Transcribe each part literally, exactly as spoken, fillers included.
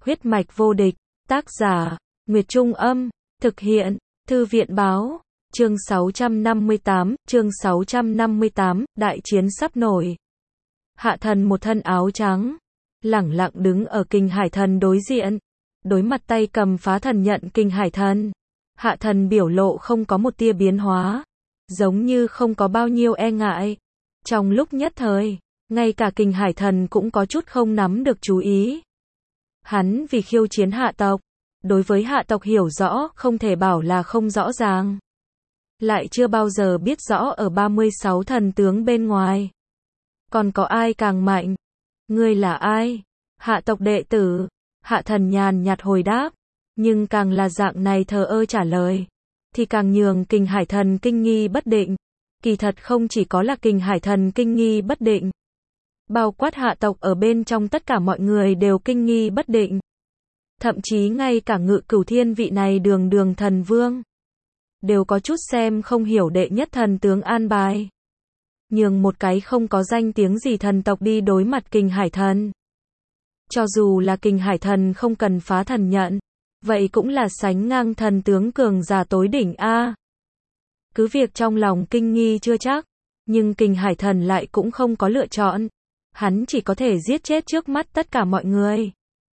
Huyết mạch vô địch, tác giả, Nguyệt Trung Âm, thực hiện, Thư viện Báo, chương sáu trăm năm mươi tám, chương sáu trăm năm mươi tám, đại chiến sắp nổi. Hạ thần một thân áo trắng, lẳng lặng đứng ở Kình Hải Thần đối diện, đối mặt tay cầm phá thần nhận Kình Hải Thần. Hạ thần biểu lộ không có một tia biến hóa, giống như không có bao nhiêu e ngại. Trong lúc nhất thời, ngay cả Kình Hải Thần cũng có chút không nắm được chú ý. Hắn vì khiêu chiến hạ tộc, đối với hạ tộc hiểu rõ không thể bảo là không rõ ràng. Lại chưa bao giờ biết rõ ở ba mươi sáu thần tướng bên ngoài còn có ai càng mạnh. Ngươi là ai? Hạ tộc đệ tử. Hạ thần nhàn nhạt hồi đáp, nhưng càng là dạng này thờ ơ trả lời, thì càng nhường Kình Hải Thần kinh nghi bất định. Kỳ thật không chỉ có là Kình Hải Thần kinh nghi bất định, bao quát hạ tộc ở bên trong tất cả mọi người đều kinh nghi bất định. Thậm chí ngay cả Ngự Cửu Thiên vị này đường đường thần vương đều có chút xem không hiểu đệ nhất thần tướng an bài, nhường một cái không có danh tiếng gì thần tộc đi đối mặt Kình Hải Thần. Cho dù là Kình Hải Thần không cần phá thần nhận, vậy cũng là sánh ngang thần tướng cường giả tối đỉnh a. Cứ việc trong lòng kinh nghi chưa chắc, nhưng Kình Hải Thần lại cũng không có lựa chọn, hắn chỉ có thể giết chết trước mắt tất cả mọi người.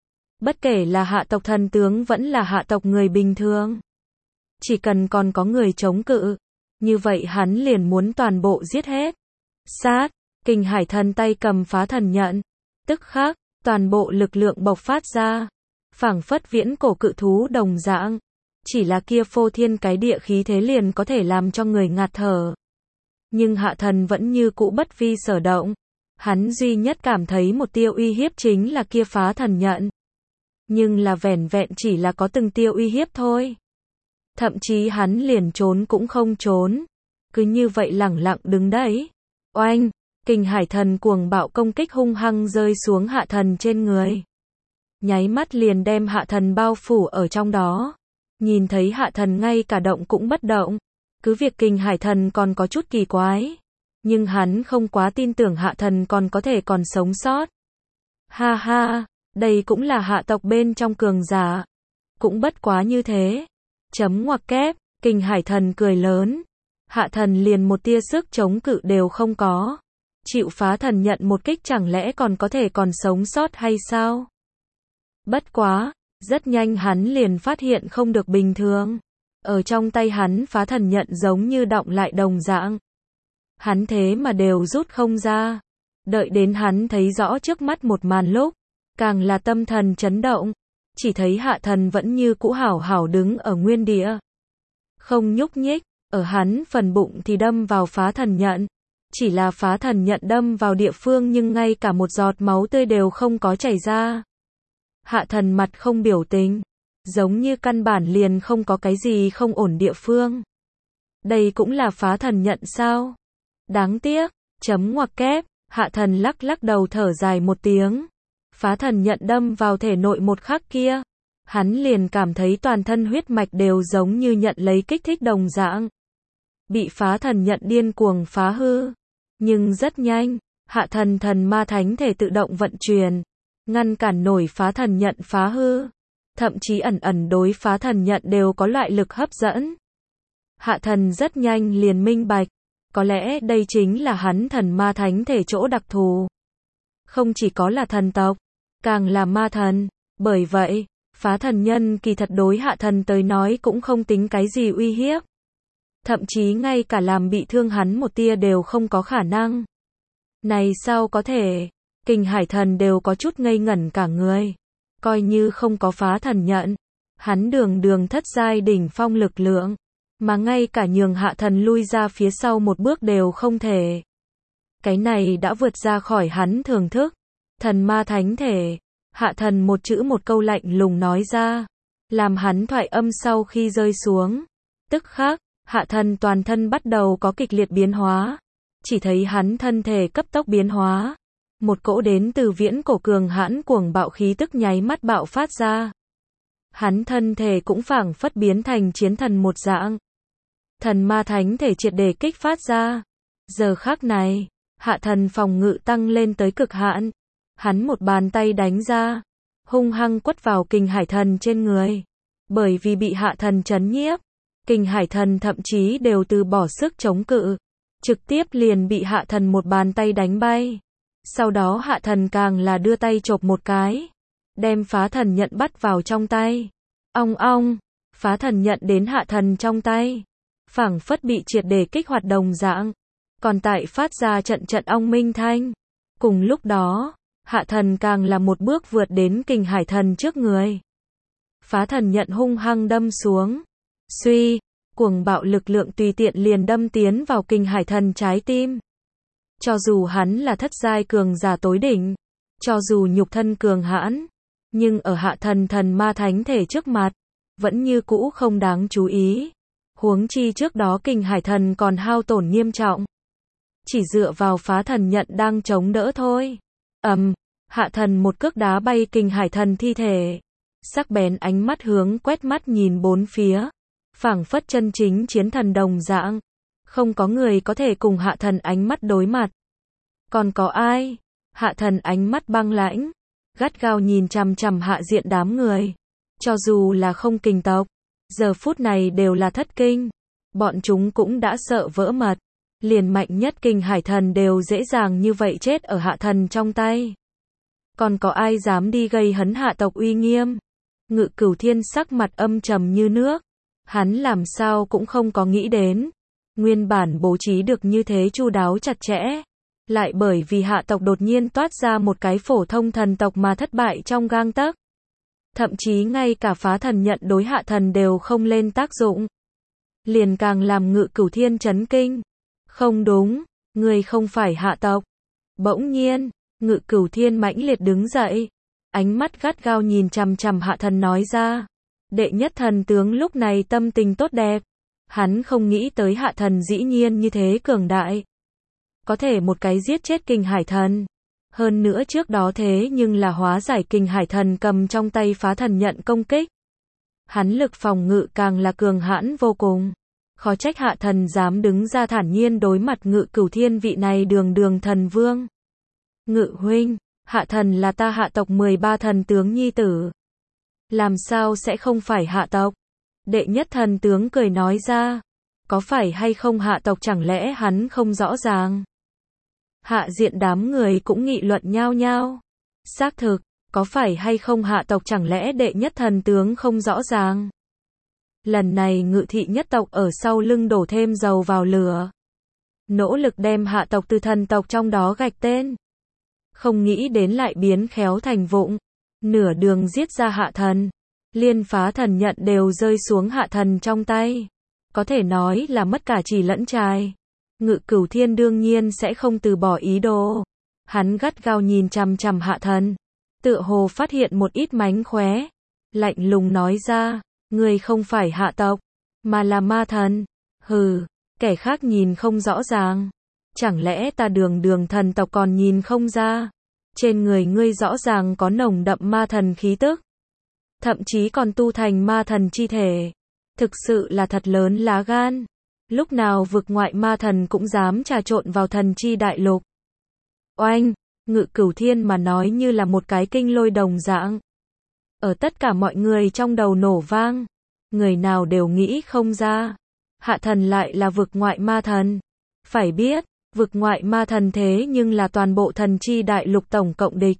Bất kể là hạ tộc thần tướng vẫn là hạ tộc người bình thường, chỉ cần còn có người chống cự, như vậy hắn liền muốn toàn bộ giết hết. Sát, Kình Hải Thần tay cầm phá thần nhận, tức khắc, toàn bộ lực lượng bộc phát ra, phảng phất viễn cổ cự thú đồng dạng, chỉ là kia phô thiên cái địa khí thế liền có thể làm cho người ngạt thở. Nhưng hạ thần vẫn như cũ bất vi sở động, hắn duy nhất cảm thấy một tia uy hiếp chính là kia phá thần nhận. Nhưng là vẻn vẹn chỉ là có từng tia uy hiếp thôi. Thậm chí hắn liền trốn cũng không trốn, cứ như vậy lẳng lặng đứng đấy. Oanh, Kình Hải Thần cuồng bạo công kích hung hăng rơi xuống hạ thần trên người, nháy mắt liền đem hạ thần bao phủ ở trong đó. Nhìn thấy hạ thần ngay cả động cũng bất động, cứ việc Kình Hải Thần còn có chút kỳ quái, nhưng hắn không quá tin tưởng hạ thần còn có thể còn sống sót. Ha ha, đây cũng là hạ tộc bên trong cường giả, cũng bất quá như thế. Chấm ngoặc kép, Kình Hải Thần cười lớn, hạ thần liền một tia sức chống cự đều không có, chịu phá thần nhận một kích chẳng lẽ còn có thể còn sống sót hay sao? Bất quá, rất nhanh hắn liền phát hiện không được bình thường. Ở trong tay hắn phá thần nhận giống như đọng lại đồng dạng. Hắn thế mà đều rút không ra. Đợi đến hắn thấy rõ trước mắt một màn lúc, càng là tâm thần chấn động. Chỉ thấy hạ thần vẫn như cũ hảo hảo đứng ở nguyên địa, không nhúc nhích. Ở hắn phần bụng thì đâm vào phá thần nhận. Chỉ là phá thần nhận đâm vào địa phương nhưng ngay cả một giọt máu tươi đều không có chảy ra. Hạ thần mặt không biểu tình, giống như căn bản liền không có cái gì không ổn địa phương. Đây cũng là phá thần nhận sao? Đáng tiếc, chấm ngoặc kép, hạ thần lắc lắc đầu thở dài một tiếng. Phá thần nhận đâm vào thể nội một khắc kia, hắn liền cảm thấy toàn thân huyết mạch đều giống như nhận lấy kích thích đồng dạng, bị phá thần nhận điên cuồng phá hư. Nhưng rất nhanh, hạ thần thần ma thánh thể tự động vận chuyển, ngăn cản nổi phá thần nhận phá hư, thậm chí ẩn ẩn đối phá thần nhận đều có loại lực hấp dẫn. Hạ thần rất nhanh liền minh bạch, có lẽ đây chính là hắn thần ma thánh thể chỗ đặc thù. Không chỉ có là thần tộc, càng là ma thần, bởi vậy, phá thần nhân kỳ thật đối hạ thần tới nói cũng không tính cái gì uy hiếp. Thậm chí ngay cả làm bị thương hắn một tia đều không có khả năng. Này sao có thể? Kình Hải Thần đều có chút ngây ngẩn cả người. Coi như không có phá thần nhận, hắn đường đường thất giai đỉnh phong lực lượng, mà ngay cả nhường hạ thần lui ra phía sau một bước đều không thể. Cái này đã vượt ra khỏi hắn thưởng thức. Thần ma thánh thể, hạ thần một chữ một câu lạnh lùng nói ra, làm hắn thoại âm sau khi rơi xuống. Tức khắc, hạ thần toàn thân bắt đầu có kịch liệt biến hóa. Chỉ thấy hắn thân thể cấp tốc biến hóa. Một cỗ đến từ viễn cổ cường hãn cuồng bạo khí tức nháy mắt bạo phát ra. Hắn thân thể cũng phảng phất biến thành chiến thần một dạng. Thần ma thánh thể triệt để kích phát ra. Giờ khắc này, hạ thần phòng ngự tăng lên tới cực hạn. Hắn một bàn tay đánh ra, hung hăng quất vào Kình Hải Thần trên người. Bởi vì bị hạ thần trấn nhiếp, Kình Hải Thần thậm chí đều từ bỏ sức chống cự, trực tiếp liền bị hạ thần một bàn tay đánh bay. Sau đó hạ thần càng là đưa tay chộp một cái, đem phá thần nhận bắt vào trong tay. Ong ong, phá thần nhận đến hạ thần trong tay, phảng phất bị triệt để kích hoạt đồng dạng, còn tại phát ra trận trận ong minh thanh. Cùng lúc đó, hạ thần càng là một bước vượt đến Kình Hải Thần trước người. Phá thần nhận hung hăng đâm xuống. Suy, cuồng bạo lực lượng tùy tiện liền đâm tiến vào Kình Hải Thần trái tim. Cho dù hắn là thất giai cường giả tối đỉnh, cho dù nhục thân cường hãn, nhưng ở hạ thần thần ma thánh thể trước mặt, vẫn như cũ không đáng chú ý. Huống chi trước đó Kình Hải Thần còn hao tổn nghiêm trọng. Chỉ dựa vào phá thần nhận đang chống đỡ thôi. Ầm, hạ thần một cước đá bay Kình Hải Thần thi thể. Sắc bén ánh mắt hướng quét mắt nhìn bốn phía, phảng phất chân chính chiến thần đồng dạng. Không có người có thể cùng hạ thần ánh mắt đối mặt. Còn có ai? Hạ thần ánh mắt băng lãnh, gắt gao nhìn chằm chằm hạ diện đám người. Cho dù là không kình tộc, giờ phút này đều là thất kinh. Bọn chúng cũng đã sợ vỡ mật. Liền mạnh nhất Kình Hải Thần đều dễ dàng như vậy chết ở hạ thần trong tay. Còn có ai dám đi gây hấn hạ tộc uy nghiêm? Ngự Cửu Thiên sắc mặt âm trầm như nước. Hắn làm sao cũng không có nghĩ đến. Nguyên bản bố trí được như thế chu đáo chặt chẽ. Lại bởi vì hạ tộc đột nhiên toát ra một cái phổ thông thần tộc mà thất bại trong gang tấc. Thậm chí ngay cả phá thần nhận đối hạ thần đều không lên tác dụng. Liền càng làm Ngự Cửu Thiên chấn kinh. Không đúng, người không phải hạ tộc. Bỗng nhiên, Ngự Cửu Thiên mãnh liệt đứng dậy. Ánh mắt gắt gao nhìn chằm chằm hạ thần nói ra. Đệ nhất thần tướng lúc này tâm tình tốt đẹp. Hắn không nghĩ tới hạ thần dĩ nhiên như thế cường đại. Có thể một cái giết chết Kình Hải Thần. Hơn nữa trước đó thế nhưng là hóa giải Kình Hải Thần cầm trong tay phá thần nhận công kích. Hắn lực phòng ngự càng là cường hãn vô cùng. Khó trách hạ thần dám đứng ra thản nhiên đối mặt Ngự Cửu Thiên vị này đường đường thần vương. Ngự huynh, hạ thần là ta hạ tộc mười ba thần tướng nhi tử. Làm sao sẽ không phải hạ tộc? Đệ nhất thần tướng cười nói ra. Có phải hay không hạ tộc chẳng lẽ hắn không rõ ràng? Hạ diện đám người cũng nghị luận nhao nhao. Xác thực, có phải hay không hạ tộc chẳng lẽ đệ nhất thần tướng không rõ ràng? Lần này Ngự thị nhất tộc ở sau lưng đổ thêm dầu vào lửa. Nỗ lực đem hạ tộc từ thần tộc trong đó gạch tên. Không nghĩ đến lại biến khéo thành vụng. Nửa đường giết ra hạ thần. Liên phá thần nhận đều rơi xuống hạ thần trong tay. Có thể nói là mất cả trì lẫn trài. Ngự Cửu Thiên đương nhiên sẽ không từ bỏ ý đồ. Hắn gắt gao nhìn chằm chằm hạ thần. Tựa hồ phát hiện một ít mánh khóe. Lạnh lùng nói ra. Người không phải hạ tộc, mà là ma thần. Hừ, kẻ khác nhìn không rõ ràng. Chẳng lẽ ta đường đường thần tộc còn nhìn không ra? Trên người ngươi rõ ràng có nồng đậm ma thần khí tức. Thậm chí còn tu thành ma thần chi thể. Thực sự là thật lớn lá gan. Lúc nào vực ngoại ma thần cũng dám trà trộn vào thần chi đại lục. Oanh, Ngự Cửu Thiên mà nói như là một cái kinh lôi đồng dạng. Ở tất cả mọi người trong đầu nổ vang. Người nào đều nghĩ không ra. Hạ thần lại là vực ngoại ma thần. Phải biết, vực ngoại ma thần thế nhưng là toàn bộ thần chi đại lục tổng cộng địch.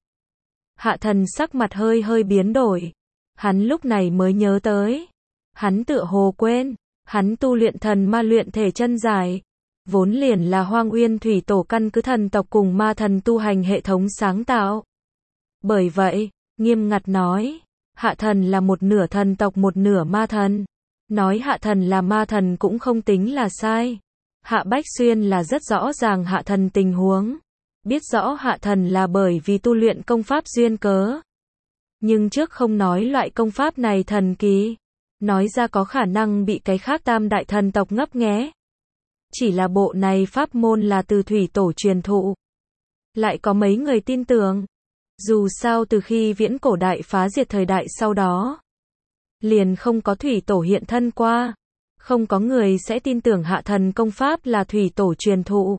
Hạ thần sắc mặt hơi hơi biến đổi. Hắn lúc này mới nhớ tới. Hắn tựa hồ quên. Hắn tu luyện thần ma luyện thể chân giải. Vốn liền là Hoang Uyên Thủy Tổ căn cứ thần tộc cùng ma thần tu hành hệ thống sáng tạo. Bởi vậy, nghiêm ngặt nói. Hạ thần là một nửa thần tộc một nửa ma thần. Nói hạ thần là ma thần cũng không tính là sai. Hạ Bách Xuyên là rất rõ ràng hạ thần tình huống. Biết rõ hạ thần là bởi vì tu luyện công pháp duyên cớ. Nhưng trước không nói loại công pháp này thần kỳ. Nói ra có khả năng bị cái khác tam đại thần tộc ngấp nghé. Chỉ là bộ này pháp môn là từ Thủy Tổ truyền thụ. Lại có mấy người tin tưởng. Dù sao từ khi viễn cổ đại phá diệt thời đại sau đó. Liền không có Thủy Tổ hiện thân qua. Không có người sẽ tin tưởng hạ thần công pháp là Thủy Tổ truyền thụ.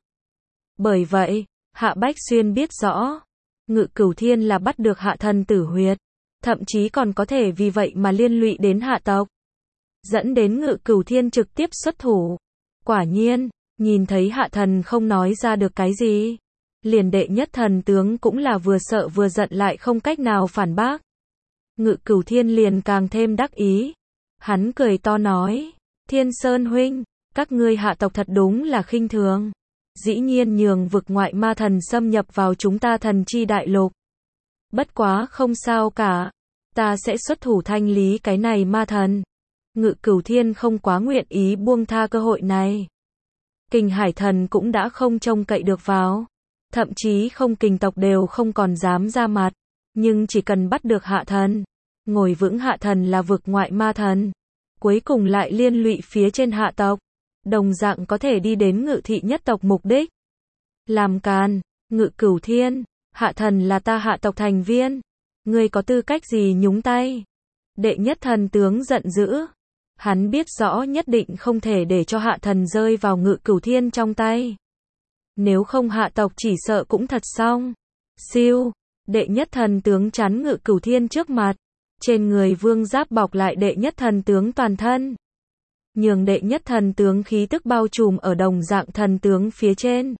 Bởi vậy, Hạ Bách Xuyên biết rõ. Ngự Cửu Thiên là bắt được hạ thần tử huyệt. thậm chí còn có thể vì vậy mà liên lụy đến hạ tộc. Dẫn đến Ngự Cửu Thiên trực tiếp xuất thủ. Quả nhiên, nhìn thấy hạ thần không nói ra được cái gì. Liền đệ nhất thần tướng cũng là vừa sợ vừa giận lại không cách nào phản bác. Ngự Cửu Thiên liền càng thêm đắc ý. Hắn cười to nói, Thiên Sơn huynh, các ngươi hạ tộc thật đúng là khinh thường. Dĩ nhiên nhường vực ngoại ma thần xâm nhập vào chúng ta thần chi đại lục. Bất quá không sao cả, ta sẽ xuất thủ thanh lý cái này ma thần. Ngự Cửu Thiên không quá nguyện ý buông tha cơ hội này. Kình Hải thần cũng đã không trông cậy được vào. Thậm chí không kình tộc đều không còn dám ra mặt. Nhưng chỉ cần bắt được hạ thần, ngồi vững hạ thần là vực ngoại ma thần, cuối cùng lại liên lụy phía trên hạ tộc, đồng dạng có thể đi đến Ngự thị nhất tộc mục đích. Làm càn, Ngự Cửu Thiên, hạ thần là ta hạ tộc thành viên, ngươi có tư cách gì nhúng tay? Đệ nhất thần tướng giận dữ. Hắn biết rõ nhất định không thể để cho hạ thần rơi vào Ngự Cửu Thiên trong tay. Nếu không hạ tộc chỉ sợ cũng thật xong. Siêu, đệ nhất thần tướng chắn Ngự Cửu Thiên trước mặt. Trên người vương giáp bọc lại đệ nhất thần tướng toàn thân. Nhường đệ nhất thần tướng khí tức bao trùm ở đồng dạng thần tướng phía trên.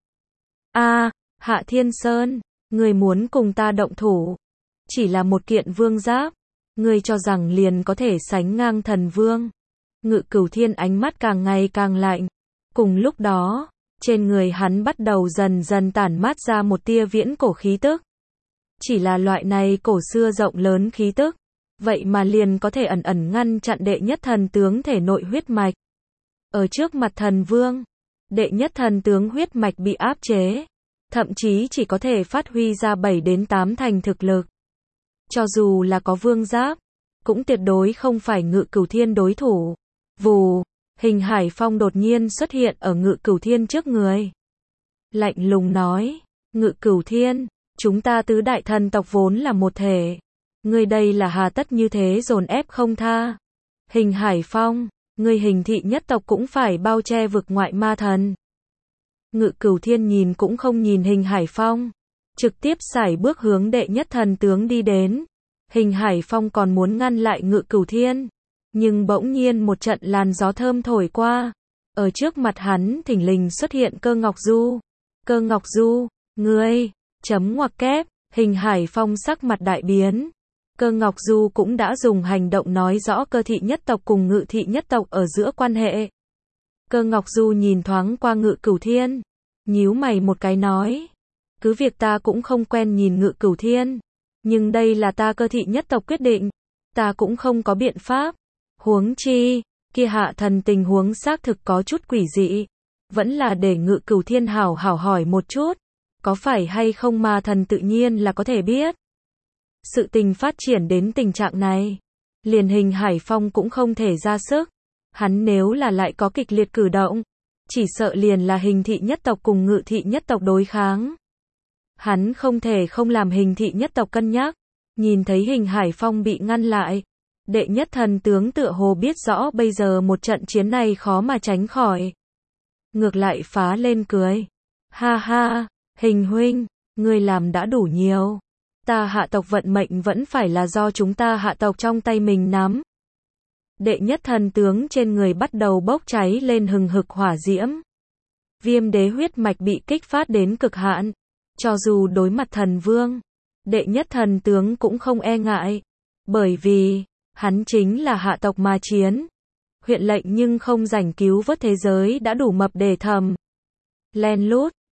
A, Hạ Thiên Sơn, ngươi muốn cùng ta động thủ. Chỉ là một kiện vương giáp. Ngươi cho rằng liền có thể sánh ngang thần vương. Ngự Cửu Thiên ánh mắt càng ngày càng lạnh. Cùng lúc đó, trên người hắn bắt đầu dần dần tản mát ra một tia viễn cổ khí tức. Chỉ là loại này cổ xưa rộng lớn khí tức, vậy mà liền có thể ẩn ẩn ngăn chặn đệ nhất thần tướng thể nội huyết mạch. Ở trước mặt thần vương, đệ nhất thần tướng huyết mạch bị áp chế, thậm chí chỉ có thể phát huy ra bảy đến tám thành thực lực. Cho dù là có vương giáp, cũng tuyệt đối không phải Ngự Cửu Thiên đối thủ. Vù, Hình Hải Phong đột nhiên xuất hiện ở Ngự Cửu Thiên trước người. Lạnh lùng nói, Ngự Cửu Thiên, chúng ta tứ đại thần tộc vốn là một thể. Ngươi đây là hà tất như thế dồn ép không tha. Hình Hải Phong, ngươi Hình thị nhất tộc cũng phải bao che vực ngoại ma thần. Ngự Cửu Thiên nhìn cũng không nhìn Hình Hải Phong, trực tiếp sải bước hướng đệ nhất thần tướng đi đến. Hình Hải Phong còn muốn ngăn lại Ngự Cửu Thiên, nhưng bỗng nhiên một trận làn gió thơm thổi qua. Ở trước mặt hắn thình lình xuất hiện Cơ Ngọc Du. Cơ Ngọc Du, ngươi, chấm ngoặc kép, Hình Hải Phong sắc mặt đại biến. Cơ Ngọc Du cũng đã dùng hành động nói rõ Cơ thị nhất tộc cùng Ngự thị nhất tộc ở giữa quan hệ. Cơ Ngọc Du nhìn thoáng qua Ngự Cửu Thiên, nhíu mày một cái nói, cứ việc ta cũng không quen nhìn Ngự Cửu Thiên, nhưng đây là ta Cơ thị nhất tộc quyết định, ta cũng không có biện pháp. Huống chi, kia hạ thần tình huống xác thực có chút quỷ dị, vẫn là để Ngự Cửu Thiên hảo hảo hỏi một chút, có phải hay không ma thần tự nhiên là có thể biết. Sự tình phát triển đến tình trạng này, liền Hình Hải Phong cũng không thể ra sức. Hắn nếu là lại có kịch liệt cử động, chỉ sợ liền là Hình thị nhất tộc cùng Ngự thị nhất tộc đối kháng. Hắn không thể không làm Hình thị nhất tộc cân nhắc. Nhìn thấy Hình Hải Phong bị ngăn lại, đệ nhất thần tướng tựa hồ biết rõ bây giờ một trận chiến này khó mà tránh khỏi. Ngược lại phá lên cười. Ha ha, Hình huynh, ngươi làm đã đủ nhiều. Ta hạ tộc vận mệnh vẫn phải là do chúng ta hạ tộc trong tay mình nắm. Đệ nhất thần tướng trên người bắt đầu bốc cháy lên hừng hực hỏa diễm. Viêm đế huyết mạch bị kích phát đến cực hạn. Cho dù đối mặt thần vương, đệ nhất thần tướng cũng không e ngại. Bởi vì, hắn chính là hạ tộc mà chiến. Huyện lệnh nhưng không rảnh cứu vớt thế giới đã đủ mập để thầm. Len lút,